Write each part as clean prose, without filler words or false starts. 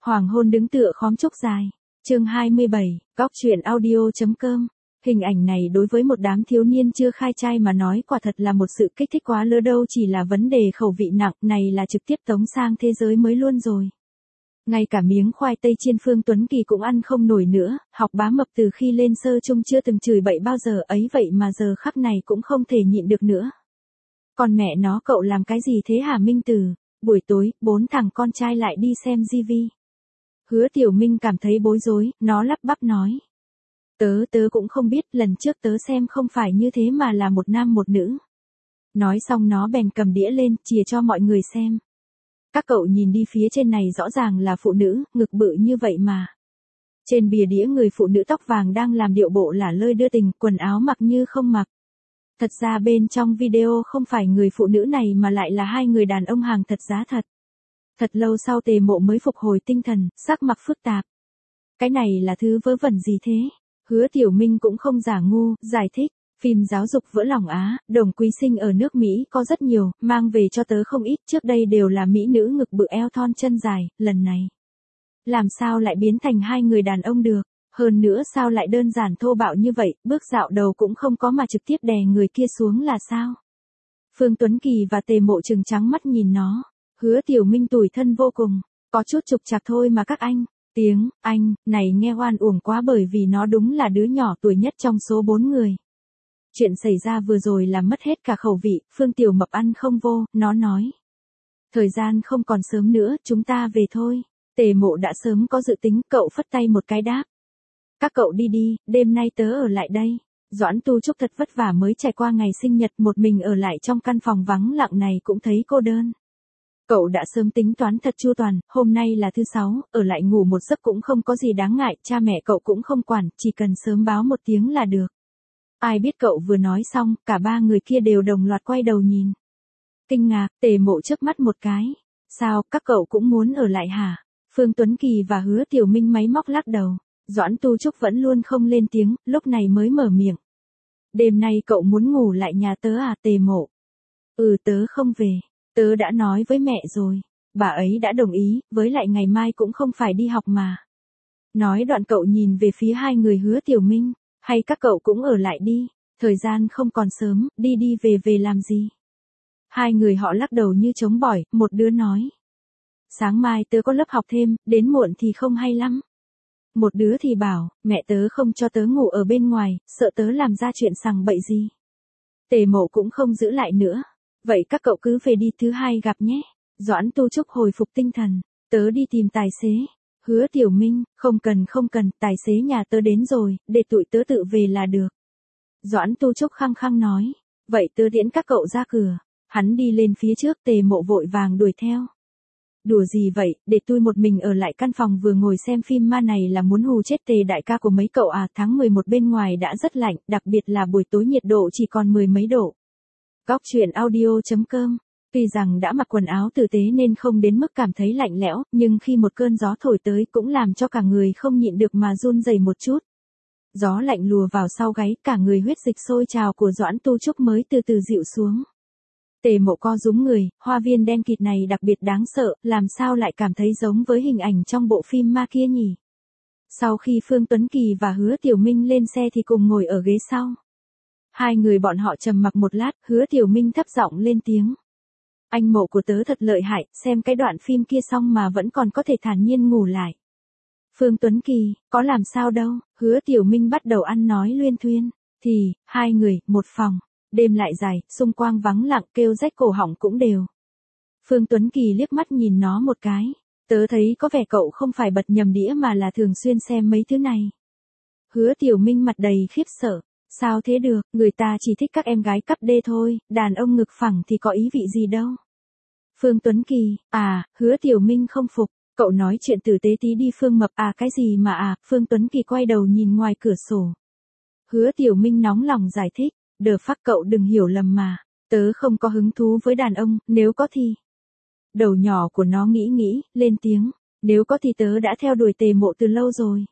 Hoàng hôn đứng tựa khóm trúc dài. Chương 27, góc truyện audio.com. Hình ảnh này đối với một đám thiếu niên chưa khai trai mà nói quả thật là một sự kích thích quá lứa đâu, chỉ là vấn đề khẩu vị nặng này là trực tiếp tống sang thế giới mới luôn rồi. Ngay cả miếng khoai tây chiên Phương Tuấn Kỳ cũng ăn không nổi nữa, học bá mập từ khi lên sơ chung chưa từng chửi bậy bao giờ ấy, vậy mà giờ khắc này cũng không thể nhịn được nữa. Còn mẹ nó, cậu làm cái gì thế hả Minh Tử? Buổi tối, 4 thằng con trai lại đi xem TV. Hứa Tiểu Minh cảm thấy bối rối, nó lắp bắp nói. Tớ cũng không biết, lần trước tớ xem không phải như thế mà là một nam một nữ. Nói xong nó bèn cầm đĩa lên, chìa cho mọi người xem. Các cậu nhìn đi, phía trên này rõ ràng là phụ nữ, ngực bự như vậy mà. Trên bìa đĩa người phụ nữ tóc vàng đang làm điệu bộ lả lơi đưa tình, quần áo mặc như không mặc. Thật ra bên trong video không phải người phụ nữ này mà lại là hai người đàn ông hàng thật giá thật. Thật lâu sau Tề Mộ mới phục hồi tinh thần, sắc mặt phức tạp. Cái này là thứ vớ vẩn gì thế? Hứa Tiểu Minh cũng không giả ngu, giải thích. Phim giáo dục vỡ lòng Á, Đồng Quý Sinh ở nước Mỹ có rất nhiều, mang về cho tớ không ít, trước đây đều là mỹ nữ ngực bự eo thon chân dài, lần này. Làm sao lại biến thành hai người đàn ông được? Hơn nữa sao lại đơn giản thô bạo như vậy, bước dạo đầu cũng không có mà trực tiếp đè người kia xuống là sao? Phương Tuấn Kỳ và Tề Mộ trừng trắng mắt nhìn nó. Hứa Tiểu Minh tủi thân vô cùng, có chút trục trặc thôi mà các anh. Tiếng anh này nghe oan uổng quá, bởi vì nó đúng là đứa nhỏ tuổi nhất trong số 4 người. Chuyện xảy ra vừa rồi làm mất hết cả khẩu vị, Phương Tiểu Mập ăn không vô, nó nói. Thời gian không còn sớm nữa, chúng ta về thôi. Tề Mộ đã sớm có dự tính, cậu phất tay một cái đáp. Các cậu đi đi, đêm nay tớ ở lại đây. Doãn Tu Trúc thật vất vả mới trải qua ngày sinh nhật, một mình ở lại trong căn phòng vắng lặng này cũng thấy cô đơn. Cậu đã sớm tính toán thật chu toàn, hôm nay là thứ 6, ở lại ngủ một giấc cũng không có gì đáng ngại, cha mẹ cậu cũng không quản, chỉ cần sớm báo một tiếng là được. Ai biết cậu vừa nói xong, cả ba người kia đều đồng loạt quay đầu nhìn. Kinh ngạc, Tề Mộ chớp mắt một cái. Sao, các cậu cũng muốn ở lại hả? Phương Tuấn Kỳ và Hứa Tiểu Minh máy móc lắc đầu. Doãn Tu Trúc vẫn luôn không lên tiếng, lúc này mới mở miệng. Đêm nay cậu muốn ngủ lại nhà tớ à Tề Mộ? Tớ không về. Tớ đã nói với mẹ rồi. Bà ấy đã đồng ý, với lại ngày mai cũng không phải đi học mà. Nói đoạn cậu nhìn về phía hai người Hứa Tiểu Minh. Hay các cậu cũng ở lại đi, thời gian không còn sớm, đi về làm gì? Hai người họ lắc đầu như chống bỏi, một đứa nói. Sáng mai tớ có lớp học thêm, đến muộn thì không hay lắm. Một đứa thì bảo, mẹ tớ không cho tớ ngủ ở bên ngoài, sợ tớ làm ra chuyện sằng bậy gì. Tề Mộ cũng không giữ lại nữa. Vậy các cậu cứ về đi, thứ hai gặp nhé. Doãn Tu Trúc hồi phục tinh thần, tớ đi tìm tài xế. Hứa Tiểu Minh, không cần, tài xế nhà tớ đến rồi, để tụi tớ tự về là được. Doãn Tu Trúc khăng khăng nói, vậy tớ tiễn các cậu ra cửa. Hắn đi lên phía trước, Tề Mộ vội vàng đuổi theo. Đùa gì vậy, để tôi một mình ở lại căn phòng vừa ngồi xem phim ma này là muốn hù chết Tề đại ca của mấy cậu à? Tháng 11 bên ngoài đã rất lạnh, đặc biệt là buổi tối nhiệt độ chỉ còn 10 mấy độ. Góc truyện audio.com. Tuy rằng đã mặc quần áo tử tế nên không đến mức cảm thấy lạnh lẽo, nhưng khi một cơn gió thổi tới cũng làm cho cả người không nhịn được mà run rẩy một chút. Gió lạnh lùa vào sau gáy, cả người huyết dịch sôi trào của Doãn Tu Trúc mới từ từ dịu xuống. Tề Mộ co rúm người, hoa viên đen kịt này đặc biệt đáng sợ, làm sao lại cảm thấy giống với hình ảnh trong bộ phim ma kia nhỉ? Sau khi Phương Tuấn Kỳ và Hứa Tiểu Minh lên xe thì cùng ngồi ở ghế sau. Hai người bọn họ trầm mặc một lát, Hứa Tiểu Minh thấp giọng lên tiếng. Anh Mộ của tớ thật lợi hại, xem cái đoạn phim kia xong mà vẫn còn có thể thản nhiên ngủ lại. Phương Tuấn Kỳ, có làm sao đâu? Hứa Tiểu Minh bắt đầu ăn nói luyên thuyên. Thì, hai người, một phòng. Đêm lại dài, xung quanh vắng lặng, kêu rách cổ họng cũng đều. Phương Tuấn Kỳ liếc mắt nhìn nó một cái. Tớ thấy có vẻ cậu không phải bật nhầm đĩa mà là thường xuyên xem mấy thứ này. Hứa Tiểu Minh mặt đầy khiếp sợ. Sao thế được, người ta chỉ thích các em gái cấp D thôi, đàn ông ngực phẳng thì có ý vị gì đâu. Phương Tuấn Kỳ, Hứa Tiểu Minh không phục, cậu nói chuyện tử tế tí đi Phương Mập, cái gì mà Phương Tuấn Kỳ quay đầu nhìn ngoài cửa sổ. Hứa Tiểu Minh nóng lòng giải thích, đờ phắc cậu đừng hiểu lầm mà, tớ không có hứng thú với đàn ông, nếu có thì. Đầu nhỏ của nó nghĩ, lên tiếng, nếu có thì tớ đã theo đuổi Tề Mộ từ lâu rồi.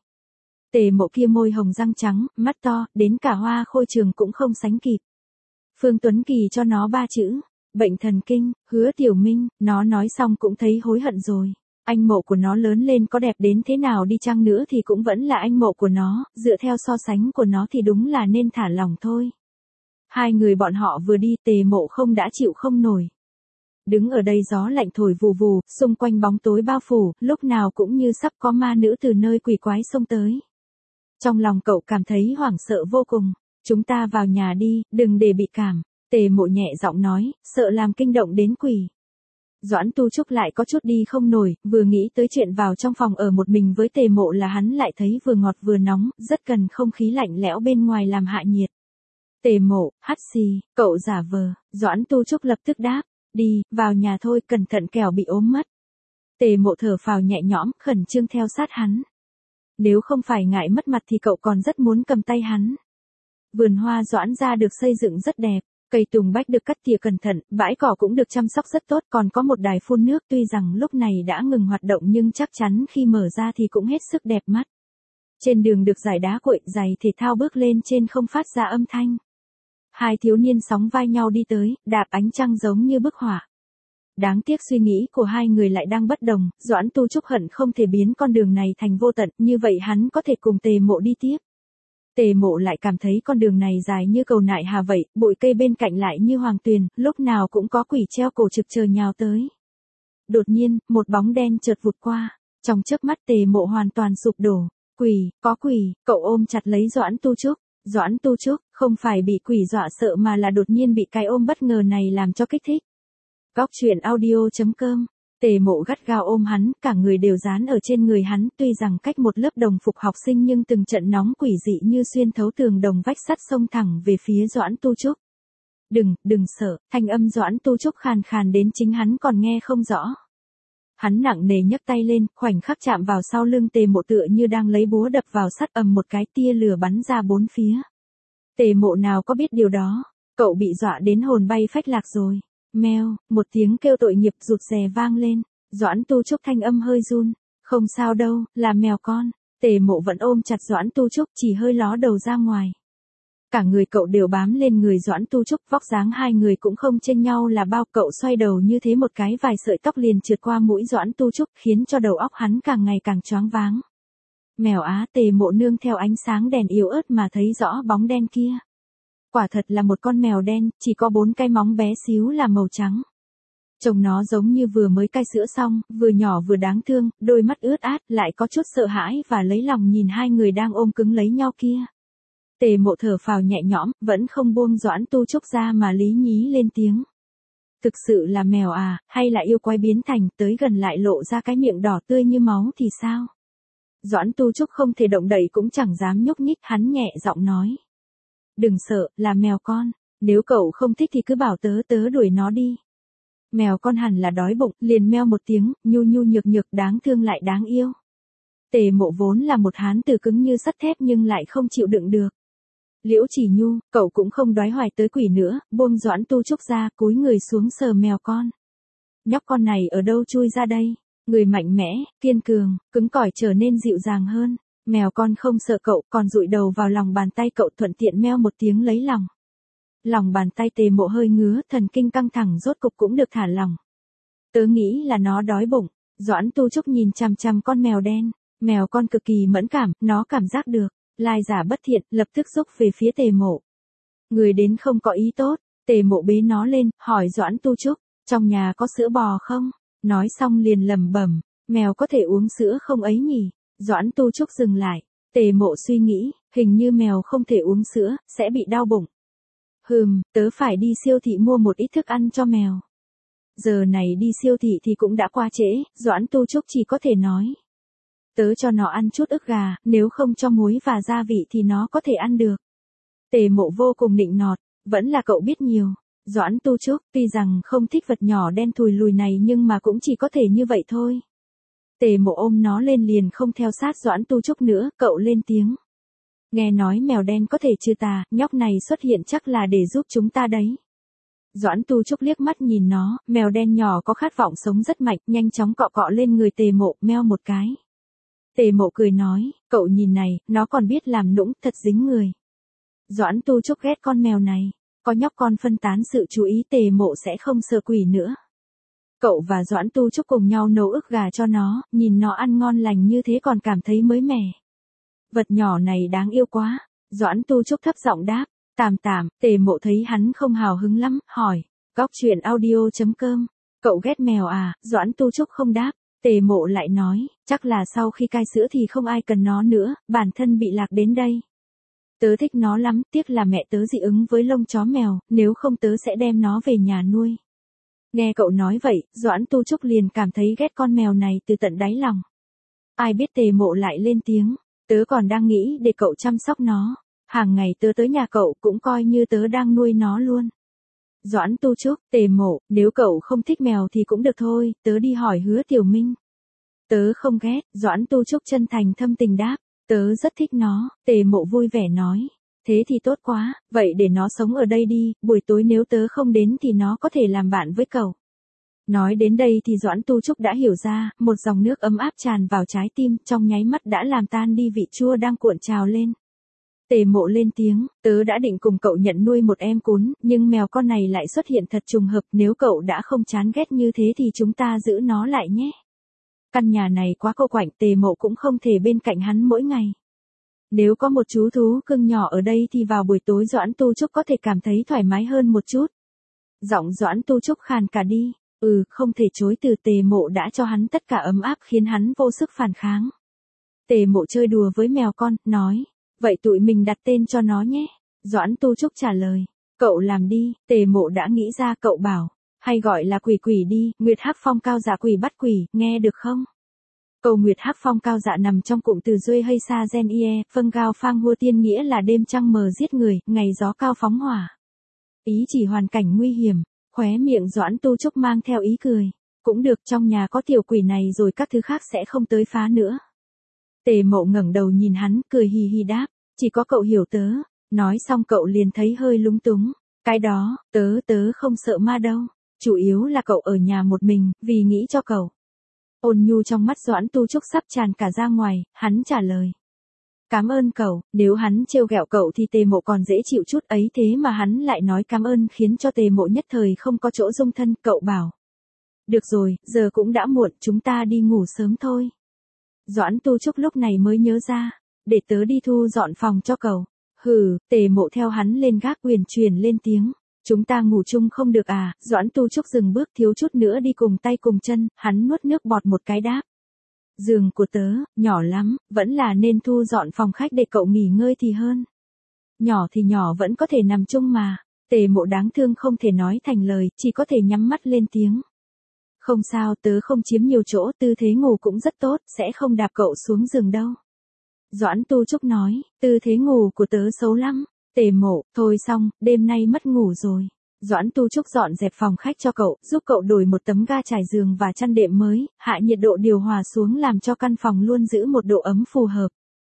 Tề Mộ kia môi hồng răng trắng, mắt to, đến cả Hoa Khôi Trường cũng không sánh kịp. Phương Tuấn Kỳ cho nó 3 chữ, bệnh thần kinh. Hứa Tiểu Minh, nó nói xong cũng thấy hối hận rồi. Anh mộ của nó lớn lên có đẹp đến thế nào đi chăng nữa thì cũng vẫn là anh mộ của nó, dựa theo so sánh của nó thì đúng là nên thả lỏng thôi. Hai người bọn họ vừa đi Tề Mộ không đã chịu không nổi. Đứng ở đây gió lạnh thổi vù vù, xung quanh bóng tối bao phủ, lúc nào cũng như sắp có ma nữ từ nơi quỷ quái xông tới. Trong lòng cậu cảm thấy hoảng sợ vô cùng. Chúng ta vào nhà đi, đừng để bị cảm. Tề Mộ nhẹ giọng nói, sợ làm kinh động đến quỷ. Doãn Tu Trúc lại có chút đi không nổi, vừa nghĩ tới chuyện vào trong phòng ở một mình với Tề Mộ là hắn lại thấy vừa ngọt vừa nóng, rất cần không khí lạnh lẽo bên ngoài làm hạ nhiệt. Tề Mộ, hắt xì, cậu giả vờ. Doãn Tu Trúc lập tức đáp, đi, vào nhà thôi, cẩn thận kẻo bị ốm mất. Tề Mộ thở phào nhẹ nhõm, khẩn trương theo sát hắn. Nếu không phải ngại mất mặt thì cậu còn rất muốn cầm tay hắn. Vườn hoa Doãn gia được xây dựng rất đẹp, cây tùng bách được cắt tỉa cẩn thận, bãi cỏ cũng được chăm sóc rất tốt, còn có một đài phun nước tuy rằng lúc này đã ngừng hoạt động nhưng chắc chắn khi mở ra thì cũng hết sức đẹp mắt. Trên đường được dải đá cuội, giày thể thao bước lên trên không phát ra âm thanh. Hai thiếu niên sóng vai nhau đi tới, đạp ánh trăng giống như bức họa. Đáng tiếc suy nghĩ của hai người lại đang bất đồng, Doãn Tu Trúc hận không thể biến con đường này thành vô tận, như vậy hắn có thể cùng Tề Mộ đi tiếp. Tề Mộ lại cảm thấy con đường này dài như cầu nại hà vậy, bụi cây bên cạnh lại như hoàng tuyền, lúc nào cũng có quỷ treo cổ trực chờ nhào tới. Đột nhiên, một bóng đen chợt vụt qua, trong chớp mắt Tề Mộ hoàn toàn sụp đổ. Quỷ, có quỷ, cậu ôm chặt lấy Doãn Tu Trúc. Doãn Tu Trúc, không phải bị quỷ dọa sợ mà là đột nhiên bị cái ôm bất ngờ này làm cho kích thích. Góc truyện audio.com. Tề Mộ gắt gao ôm hắn, cả người đều dán ở trên người hắn, tuy rằng cách một lớp đồng phục học sinh nhưng từng trận nóng quỷ dị như xuyên thấu tường đồng vách sắt xông thẳng về phía Doãn Tu Trúc. Đừng sợ, thanh âm Doãn Tu Trúc khàn khàn đến chính hắn còn nghe không rõ. Hắn nặng nề nhấc tay lên, khoảnh khắc chạm vào sau lưng Tề Mộ tựa như đang lấy búa đập vào sắt, ầm một cái, tia lửa bắn ra bốn phía. Tề Mộ nào có biết điều đó, cậu bị dọa đến hồn bay phách lạc rồi. Meo, một tiếng kêu tội nghiệp rụt rè vang lên, Doãn Tu Trúc thanh âm hơi run, không sao đâu, là mèo con. Tề Mộ vẫn ôm chặt Doãn Tu Trúc, chỉ hơi ló đầu ra ngoài. Cả người cậu đều bám lên người Doãn Tu Trúc, vóc dáng hai người cũng không chênh nhau là bao, cậu xoay đầu như thế một cái vài sợi tóc liền trượt qua mũi Doãn Tu Trúc, khiến cho đầu óc hắn càng ngày càng choáng váng. Mèo á, Tề Mộ nương theo ánh sáng đèn yếu ớt mà thấy rõ bóng đen kia. Quả thật là một con mèo đen, chỉ có 4 cái móng bé xíu là màu trắng. Trông nó giống như vừa mới cai sữa xong, vừa nhỏ vừa đáng thương, đôi mắt ướt át, lại có chút sợ hãi và lấy lòng nhìn hai người đang ôm cứng lấy nhau kia. Tề Mộ thở phào nhẹ nhõm, vẫn không buông Doãn Tu Trúc ra mà lý nhí lên tiếng. Thực sự là mèo à, hay là yêu quái biến thành, tới gần lại lộ ra cái miệng đỏ tươi như máu thì sao? Doãn Tu Trúc không thể động đậy cũng chẳng dám nhúc nhích, hắn nhẹ giọng nói. Đừng sợ, là mèo con, nếu cậu không thích thì cứ bảo tớ đuổi nó đi. Mèo con hẳn là đói bụng, liền meo một tiếng, nhu nhu nhược nhược, đáng thương lại đáng yêu. Tề Mộ vốn là một hán tử cứng như sắt thép nhưng lại không chịu đựng được. Liễu Chỉ Nhu, cậu cũng không đoái hoài tới quỷ nữa, buông Doãn Tu Trúc ra, cúi người xuống sờ mèo con. Nhóc con này ở đâu chui ra đây? Người mạnh mẽ, kiên cường, cứng cỏi trở nên dịu dàng hơn. Mèo con không sợ cậu, còn dụi đầu vào lòng bàn tay cậu, thuận tiện meo một tiếng lấy lòng. Lòng bàn tay Tề Mộ hơi ngứa, thần kinh căng thẳng rốt cục cũng được thả lỏng. Tớ nghĩ là nó đói bụng. Doãn Tu Trúc nhìn chằm chằm con mèo đen. Mèo con cực kỳ mẫn cảm, nó cảm giác được. Lai giả bất thiện, lập tức rúc về phía Tề Mộ. Người đến không có ý tốt. Tề Mộ bế nó lên, hỏi Doãn Tu Trúc, trong nhà có sữa bò không? Nói xong liền lẩm bẩm, mèo có thể uống sữa không ấy nhỉ? Doãn Tu Trúc dừng lại. Tề Mộ suy nghĩ, hình như mèo không thể uống sữa, sẽ bị đau bụng. Tớ phải đi siêu thị mua một ít thức ăn cho mèo. Giờ này đi siêu thị thì cũng đã qua trễ, Doãn Tu Trúc chỉ có thể nói. Tớ cho nó ăn chút ức gà, nếu không cho muối và gia vị thì nó có thể ăn được. Tề Mộ vô cùng nịnh nọt, vẫn là cậu biết nhiều. Doãn Tu Trúc, tuy rằng không thích vật nhỏ đen thùi lùi này nhưng mà cũng chỉ có thể như vậy thôi. Tề Mộ ôm nó lên liền không theo sát Doãn Tu Trúc nữa, cậu lên tiếng. Nghe nói mèo đen có thể trừ tà, nhóc này xuất hiện chắc là để giúp chúng ta đấy. Doãn Tu Trúc liếc mắt nhìn nó, mèo đen nhỏ có khát vọng sống rất mạnh, nhanh chóng cọ cọ lên người Tề Mộ, meo một cái. Tề Mộ cười nói, cậu nhìn này, nó còn biết làm nũng, thật dính người. Doãn Tu Trúc ghét con mèo này, có nhóc con phân tán sự chú ý Tề Mộ sẽ không sợ quỷ nữa. Cậu và Doãn Tu Trúc cùng nhau nấu ức gà cho nó, nhìn nó ăn ngon lành như thế còn cảm thấy mới mẻ. Vật nhỏ này đáng yêu quá. Doãn Tu Trúc thấp giọng đáp. Tạm tạm. Tề Mộ thấy hắn không hào hứng lắm, hỏi. Góc truyện audio.com. Cậu ghét mèo à? Doãn Tu Trúc không đáp. Tề Mộ lại nói, chắc là sau khi cai sữa thì không ai cần nó nữa, bản thân bị lạc đến đây. Tớ thích nó lắm, tiếc là mẹ tớ dị ứng với lông chó mèo, nếu không tớ sẽ đem nó về nhà nuôi. Nghe cậu nói vậy, Doãn Tu Trúc liền cảm thấy ghét con mèo này từ tận đáy lòng. Ai biết Tề Mộ lại lên tiếng, tớ còn đang nghĩ để cậu chăm sóc nó. Hàng ngày tớ tới nhà cậu cũng coi như tớ đang nuôi nó luôn. Doãn Tu Trúc, Tề Mộ, nếu cậu không thích mèo thì cũng được thôi, tớ đi hỏi Hứa Tiểu Minh. Tớ không ghét, Doãn Tu Trúc chân thành thâm tình đáp, tớ rất thích nó. Tề Mộ vui vẻ nói, thế thì tốt quá, vậy để nó sống ở đây đi, buổi tối nếu tớ không đến thì nó có thể làm bạn với cậu. Nói đến đây thì Doãn Tu Trúc đã hiểu ra, một dòng nước ấm áp tràn vào trái tim, trong nháy mắt đã làm tan đi vị chua đang cuộn trào lên. Tề Mộ lên tiếng, tớ đã định cùng cậu nhận nuôi một em cún, nhưng mèo con này lại xuất hiện thật trùng hợp, nếu cậu đã không chán ghét như thế thì chúng ta giữ nó lại nhé. Căn nhà này quá cô quạnh, Tề Mộ cũng không thể bên cạnh hắn mỗi ngày. Nếu có một chú thú cưng nhỏ ở đây thì vào buổi tối Doãn Tu Trúc có thể cảm thấy thoải mái hơn một chút. Giọng Doãn Tu Trúc khàn cả đi, không thể chối từ. Tề Mộ đã cho hắn tất cả ấm áp khiến hắn vô sức phản kháng. Tề Mộ chơi đùa với mèo con, nói, vậy tụi mình đặt tên cho nó nhé. Doãn Tu Trúc trả lời, cậu làm đi. Tề Mộ đã nghĩ ra, cậu bảo, hay gọi là quỷ quỷ đi, Nguyệt Hắc Phong cao dạ quỷ bắt quỷ, nghe được không? Câu Nguyệt Hắc Phong cao dạ nằm trong cụm từ Duy hay Sa Gen Ie, phân cao phang hua tiên nghĩa là đêm trăng mờ giết người, ngày gió cao phóng hỏa. Ý chỉ hoàn cảnh nguy hiểm, khóe miệng Doãn Tu Trúc mang theo ý cười. Cũng được, trong nhà có tiểu quỷ này rồi các thứ khác sẽ không tới phá nữa. Tề Mộ ngẩng đầu nhìn hắn, cười hì hì đáp, chỉ có cậu hiểu tớ. Nói xong cậu liền thấy hơi lúng túng. Cái đó, tớ không sợ ma đâu. Chủ yếu là cậu ở nhà một mình, vì nghĩ cho cậu. Ôn nhu trong mắt Doãn Tu Trúc sắp tràn cả ra ngoài, hắn trả lời. Cảm ơn cậu, nếu hắn trêu ghẹo cậu thì Tề Mộ còn dễ chịu chút ấy, thế mà hắn lại nói cảm ơn khiến cho Tề Mộ nhất thời không có chỗ dung thân. Cậu bảo, được rồi, giờ cũng đã muộn, chúng ta đi ngủ sớm thôi. Doãn Tu Trúc lúc này mới nhớ ra, để tớ đi thu dọn phòng cho cậu. Tề Mộ theo hắn lên gác uyển chuyển lên tiếng. Chúng ta ngủ chung không được à? Doãn Tu Trúc dừng bước thiếu chút nữa đi cùng tay cùng chân, hắn nuốt nước bọt một cái đáp. Giường của tớ, nhỏ lắm, vẫn là nên thu dọn phòng khách để cậu nghỉ ngơi thì hơn. Nhỏ thì nhỏ vẫn có thể nằm chung mà. Tề Mộ đáng thương không thể nói thành lời, chỉ có thể nhắm mắt lên tiếng. Không sao, tớ không chiếm nhiều chỗ, tư thế ngủ cũng rất tốt, sẽ không đạp cậu xuống giường đâu. Doãn Tu Trúc nói, tư thế ngủ của tớ xấu lắm. Tề Mộ, thôi xong, đêm nay mất ngủ rồi. Doãn Tu Trúc dọn dẹp phòng khách cho cậu, giúp cậu đổi một tấm ga trải giường và chăn đệm mới, hạ nhiệt độ điều hòa xuống làm cho căn phòng luôn giữ một độ ấm phù hợp.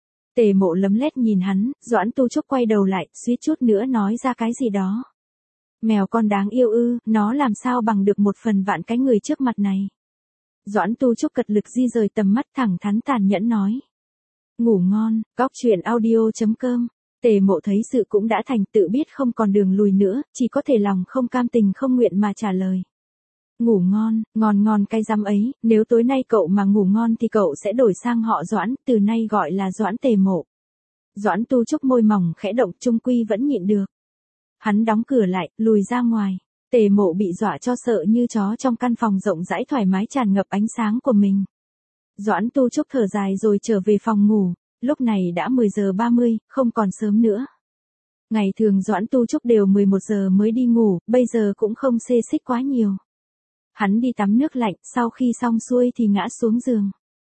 Tề Mộ lấm lét nhìn hắn, Doãn Tu Trúc quay đầu lại, suýt chút nữa nói ra cái gì đó. Mèo con đáng yêu ư, nó làm sao bằng được một phần vạn cái người trước mặt này. Doãn Tu Trúc cật lực di rời tầm mắt, thẳng thắn tàn nhẫn nói. Ngủ ngon, góc truyện audio.com. Tề Mộ thấy sự cũng đã thành, tự biết không còn đường lùi nữa, chỉ có thể lòng không cam tình không nguyện mà trả lời. Ngủ ngon, ngon cái rắm ấy, nếu tối nay cậu mà ngủ ngon thì cậu sẽ đổi sang họ Doãn, từ nay gọi là Doãn Tề Mộ. Doãn Tu Trúc môi mỏng khẽ động, chung quy vẫn nhịn được. Hắn đóng cửa lại, lùi ra ngoài. Tề Mộ bị dọa cho sợ như chó trong căn phòng rộng rãi thoải mái tràn ngập ánh sáng của mình. Doãn Tu Trúc thở dài rồi trở về phòng ngủ. Lúc này đã 10 giờ 30, không còn sớm nữa. Ngày thường Doãn Tu Trúc đều 11 giờ mới đi ngủ, bây giờ cũng không xê xích quá nhiều. Hắn đi tắm nước lạnh, sau khi xong xuôi thì ngã xuống giường.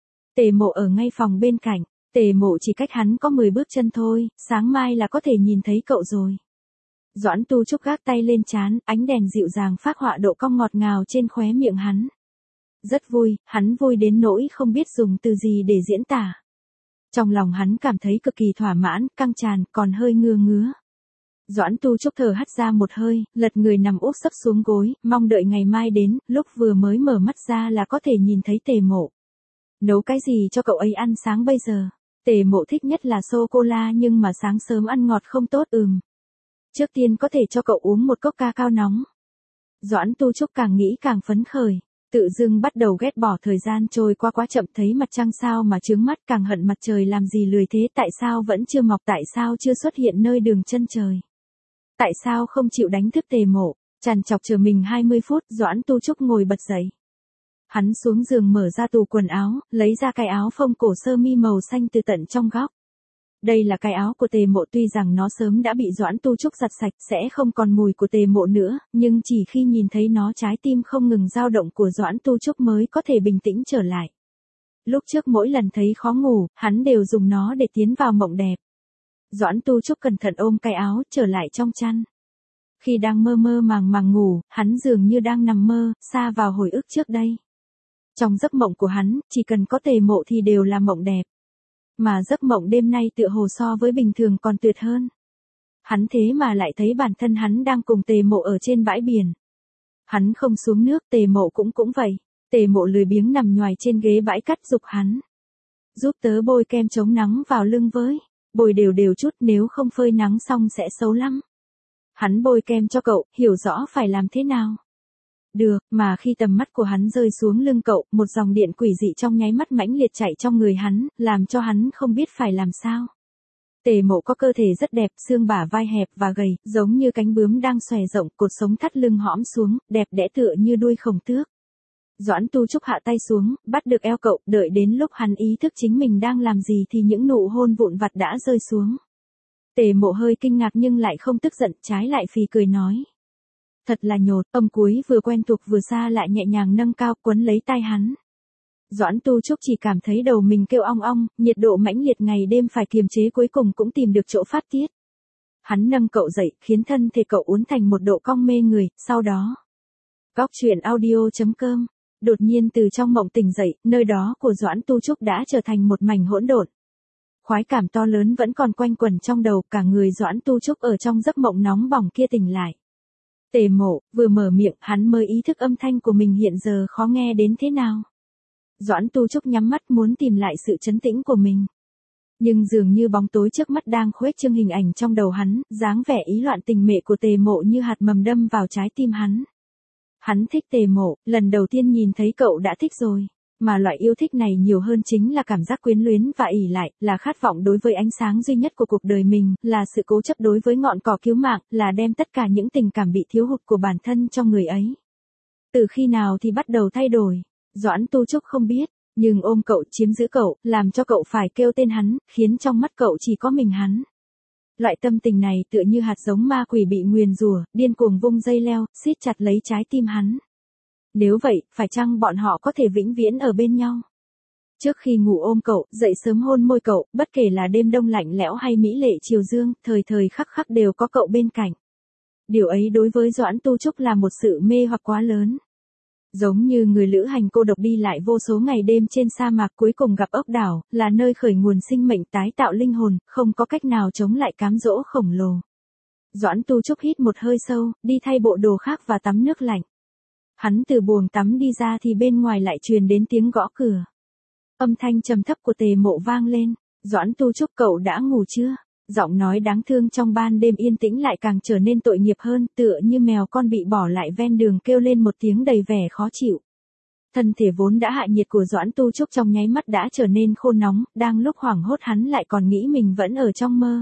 Tề Mộ ở ngay phòng bên cạnh. Tề Mộ chỉ cách hắn có 10 bước chân thôi, sáng mai là có thể nhìn thấy cậu rồi. Doãn Tu Trúc gác tay lên trán, ánh đèn dịu dàng phác họa độ cong ngọt ngào trên khóe miệng hắn. Rất vui, hắn vui đến nỗi không biết dùng từ gì để diễn tả. Trong lòng hắn cảm thấy cực kỳ thỏa mãn, căng tràn, còn hơi ngứa. Doãn Tu Trúc thở hắt ra một hơi, lật người nằm úp sấp xuống gối, mong đợi ngày mai đến, lúc vừa mới mở mắt ra là có thể nhìn thấy Tề Mộ. Nấu cái gì cho cậu ấy ăn sáng bây giờ? Tề Mộ thích nhất là sô-cô-la nhưng mà sáng sớm ăn ngọt không tốt. Trước tiên có thể cho cậu uống một cốc ca cao nóng. Doãn Tu Trúc càng nghĩ càng phấn khởi. Tự dưng bắt đầu ghét bỏ thời gian trôi qua quá chậm, thấy mặt trăng sao mà chướng mắt, càng hận mặt trời làm gì lười thế, tại sao vẫn chưa mọc, tại sao chưa xuất hiện nơi đường chân trời. Tại sao không chịu đánh thức Tề Mộ, trằn trọc chờ mình 20 phút, Doãn Tu Trúc ngồi bật dậy. Hắn xuống giường mở ra tủ quần áo, lấy ra cái áo phông cổ sơ mi màu xanh từ tận trong góc. Đây là cái áo của Tề Mộ, tuy rằng nó sớm đã bị Doãn Tu Trúc giặt sạch, sẽ không còn mùi của Tề Mộ nữa, nhưng chỉ khi nhìn thấy nó, trái tim không ngừng dao động của Doãn Tu Trúc mới có thể bình tĩnh trở lại. Lúc trước mỗi lần thấy khó ngủ, hắn đều dùng nó để tiến vào mộng đẹp. Doãn Tu Trúc cẩn thận ôm cái áo, trở lại trong chăn. Khi đang mơ mơ màng màng ngủ, hắn dường như đang nằm mơ, xa vào hồi ức trước đây. Trong giấc mộng của hắn, chỉ cần có Tề Mộ thì đều là mộng đẹp. Mà giấc mộng đêm nay tựa hồ so với bình thường còn tuyệt hơn. Hắn thế mà lại thấy bản thân hắn đang cùng Tề Mộ ở trên bãi biển. Hắn không xuống nước, Tề Mộ cũng vậy. Tề Mộ lười biếng nằm nhoài trên ghế bãi cát giục hắn. Giúp tớ bôi kem chống nắng vào lưng với. Bôi đều đều chút, nếu không phơi nắng xong sẽ xấu lắm. Hắn bôi kem cho cậu, hiểu rõ phải làm thế nào. Được, mà khi tầm mắt của hắn rơi xuống lưng cậu, một dòng điện quỷ dị trong nháy mắt mãnh liệt chạy trong người hắn, làm cho hắn không biết phải làm sao. Tề Mộ có cơ thể rất đẹp, xương bả vai hẹp và gầy, giống như cánh bướm đang xòe rộng, cột sống thắt lưng hõm xuống, đẹp đẽ tựa như đuôi khổng tước. Doãn Tu Trúc hạ tay xuống, bắt được eo cậu, đợi đến lúc hắn ý thức chính mình đang làm gì thì những nụ hôn vụn vặt đã rơi xuống. Tề Mộ hơi kinh ngạc nhưng lại không tức giận, trái lại phì cười nói. Thật là nhột, âm cuối vừa quen thuộc vừa xa lại nhẹ nhàng nâng cao, quấn lấy tai hắn. Doãn Tu Trúc chỉ cảm thấy đầu mình kêu ong ong, nhiệt độ mãnh liệt ngày đêm phải kiềm chế cuối cùng cũng tìm được chỗ phát tiết. Hắn nâng cậu dậy, khiến thân thể cậu uốn thành một độ cong mê người, sau đó. Góc truyện audio.com. Đột nhiên từ trong mộng tỉnh dậy, nơi đó của Doãn Tu Trúc đã trở thành một mảnh hỗn độn. Khoái cảm to lớn vẫn còn quanh quẩn trong đầu, cả người Doãn Tu Trúc ở trong giấc mộng nóng bỏng kia tỉnh lại. Tề Mộ, vừa mở miệng, hắn mới ý thức âm thanh của mình hiện giờ khó nghe đến thế nào. Doãn Tu Trúc nhắm mắt muốn tìm lại sự trấn tĩnh của mình. Nhưng dường như bóng tối trước mắt đang khuếch trương hình ảnh trong đầu hắn, dáng vẻ ý loạn tình mệ của Tề Mộ như hạt mầm đâm vào trái tim hắn. Hắn thích Tề Mộ, lần đầu tiên nhìn thấy cậu đã thích rồi. Mà loại yêu thích này nhiều hơn chính là cảm giác quyến luyến và ỷ lại, là khát vọng đối với ánh sáng duy nhất của cuộc đời mình, là sự cố chấp đối với ngọn cỏ cứu mạng, là đem tất cả những tình cảm bị thiếu hụt của bản thân cho người ấy. Từ khi nào thì bắt đầu thay đổi, Doãn Tu Trúc không biết, nhưng ôm cậu, chiếm giữ cậu, làm cho cậu phải kêu tên hắn, khiến trong mắt cậu chỉ có mình hắn. Loại tâm tình này tựa như hạt giống ma quỷ bị nguyền rủa, điên cuồng vung dây leo, siết chặt lấy trái tim hắn. Nếu vậy, phải chăng bọn họ có thể vĩnh viễn ở bên nhau? Trước khi ngủ ôm cậu, dậy sớm hôn môi cậu, bất kể là đêm đông lạnh lẽo hay mỹ lệ chiều dương, thời thời khắc khắc đều có cậu bên cạnh. Điều ấy đối với Doãn Tu Trúc là một sự mê hoặc quá lớn. Giống như người lữ hành cô độc đi lại vô số ngày đêm trên sa mạc, cuối cùng gặp ốc đảo, là nơi khởi nguồn sinh mệnh, tái tạo linh hồn, không có cách nào chống lại cám dỗ khổng lồ. Doãn Tu Trúc hít một hơi sâu, đi thay bộ đồ khác và tắm nước lạnh. Hắn từ buồng tắm đi ra thì bên ngoài lại truyền đến tiếng gõ cửa. Âm thanh trầm thấp của Tề Mộ vang lên. Doãn Tu Trúc, cậu đã ngủ chưa? Giọng nói đáng thương trong ban đêm yên tĩnh lại càng trở nên tội nghiệp hơn, tựa như mèo con bị bỏ lại ven đường kêu lên một tiếng đầy vẻ khó chịu. Thân thể vốn đã hạ nhiệt của Doãn Tu Trúc trong nháy mắt đã trở nên khô nóng, đang lúc hoảng hốt hắn lại còn nghĩ mình vẫn ở trong mơ.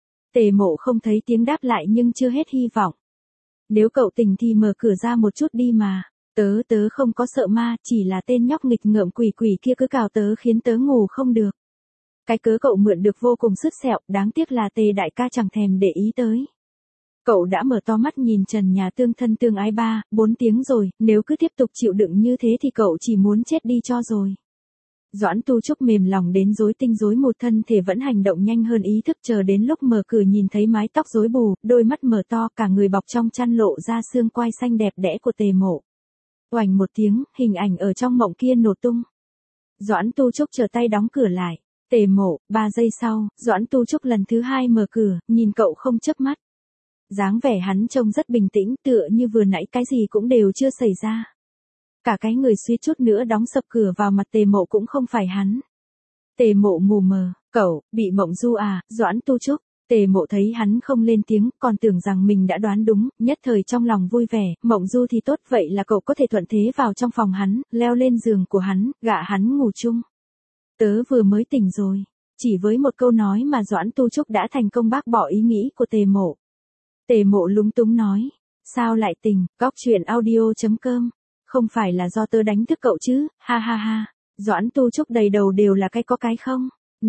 Tề Mộ không thấy tiếng đáp lại nhưng chưa hết hy vọng. Nếu cậu tỉnh thì mở cửa ra một chút đi mà. Tớ không có sợ ma, chỉ là tên nhóc nghịch ngợm quỷ quỷ kia cứ cào tớ khiến tớ ngủ không được. Cái cớ cậu mượn được vô cùng sứt sẹo, đáng tiếc là Tề đại ca chẳng thèm để ý tới. Cậu đã mở to mắt nhìn trần nhà tương thân tương ái 3-4 tiếng rồi, nếu cứ tiếp tục chịu đựng như thế thì cậu chỉ muốn chết đi cho rồi. Doãn Tu Trúc mềm lòng đến rối tinh rối mù, thân thể vẫn hành động nhanh hơn ý thức, chờ đến lúc mở cửa nhìn thấy mái tóc rối bù, đôi mắt mở to, cả người bọc trong chăn lộ ra xương quai xanh đẹp đẽ của Tề Mộ. Oành một tiếng, hình ảnh ở trong mộng kia nổ tung. Doãn Tu Trúc trở tay đóng cửa lại. Tề Mộ, 3 giây sau, Doãn Tu Trúc lần thứ 2 mở cửa, nhìn cậu không chớp mắt. Dáng vẻ hắn trông rất bình tĩnh, tựa như vừa nãy cái gì cũng đều chưa xảy ra. Cả cái người suýt chút nữa đóng sập cửa vào mặt Tề Mộ cũng không phải hắn. Tề Mộ mù mờ, cậu, bị mộng du à, Doãn Tu Trúc. Tề Mộ thấy hắn không lên tiếng, còn tưởng rằng mình đã đoán đúng, nhất thời trong lòng vui vẻ, Mộng Du thì tốt, vậy là cậu có thể thuận thế vào trong phòng hắn, leo lên giường của hắn, gạ hắn ngủ chung. Tớ vừa mới tỉnh rồi. Chỉ với một câu nói mà Doãn Tu Trúc đã thành công bác bỏ ý nghĩ của Tề Mộ. Tề Mộ lúng túng nói, sao lại tỉnh, Góc Chuyện Audio.com, không phải là do tớ đánh thức cậu chứ, ha ha ha. Doãn Tu Trúc đầy đầu đều là cái có cái không.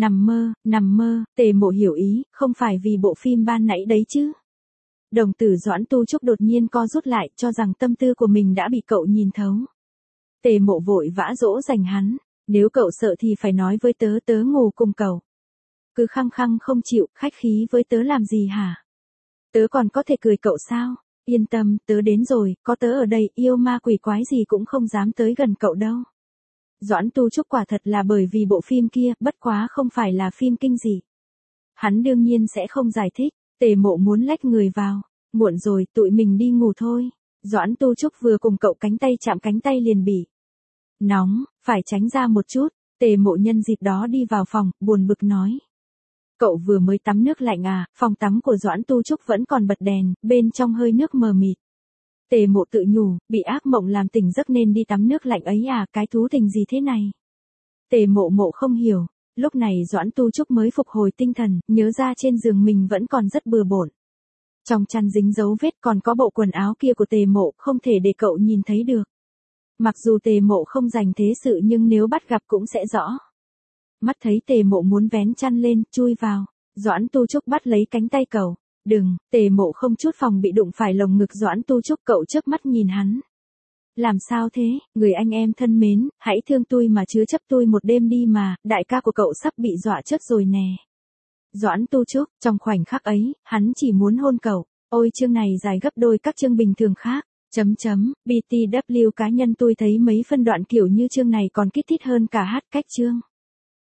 Nằm mơ, Tề Mộ hiểu ý, không phải vì bộ phim ban nãy đấy chứ. Đồng tử Doãn Tu Trúc đột nhiên co rút lại, cho rằng tâm tư của mình đã bị cậu nhìn thấu. Tề Mộ vội vã dỗ dành hắn, nếu cậu sợ thì phải nói với tớ, tớ ngủ cùng cậu. Cứ khăng khăng không chịu, khách khí với tớ làm gì hả? Tớ còn có thể cười cậu sao? Yên tâm, tớ đến rồi, có tớ ở đây, yêu ma quỷ quái gì cũng không dám tới gần cậu đâu. Doãn Tu Trúc quả thật là bởi vì bộ phim kia, bất quá không phải là phim kinh dị. Hắn đương nhiên sẽ không giải thích, Tề Mộ muốn lách người vào. Muộn rồi, tụi mình đi ngủ thôi. Doãn Tu Trúc vừa cùng cậu cánh tay chạm cánh tay liền bị nóng, phải tránh ra một chút. Tề Mộ nhân dịp đó đi vào phòng, buồn bực nói. Cậu vừa mới tắm nước lạnh à, phòng tắm của Doãn Tu Trúc vẫn còn bật đèn, bên trong hơi nước mờ mịt. Tề Mộ tự nhủ, bị ác mộng làm tỉnh giấc nên đi tắm nước lạnh ấy à, cái thú tình gì thế này. Tề Mộ không hiểu, lúc này Doãn Tu Trúc mới phục hồi tinh thần, nhớ ra trên giường mình vẫn còn rất bừa bộn. Trong chăn dính dấu vết, còn có bộ quần áo kia của Tề Mộ, không thể để cậu nhìn thấy được. Mặc dù Tề Mộ không dành thế sự nhưng nếu bắt gặp cũng sẽ rõ. Mắt thấy Tề Mộ muốn vén chăn lên, chui vào. Doãn Tu Trúc bắt lấy cánh tay cậu. Đừng, Tề Mộ không chút phòng bị đụng phải lồng ngực Doãn Tu Trúc, cậu chớp mắt nhìn hắn. Làm sao thế, người anh em thân mến, hãy thương tôi mà chứa chấp tôi một đêm đi mà, đại ca của cậu sắp bị dọa chết rồi nè. Doãn Tu Trúc, trong khoảnh khắc ấy, hắn chỉ muốn hôn cậu. Ôi chương này dài gấp đôi các chương bình thường khác. BTW cá nhân tôi thấy mấy phân đoạn kiểu như chương này còn kích thích hơn cả hát cách chương.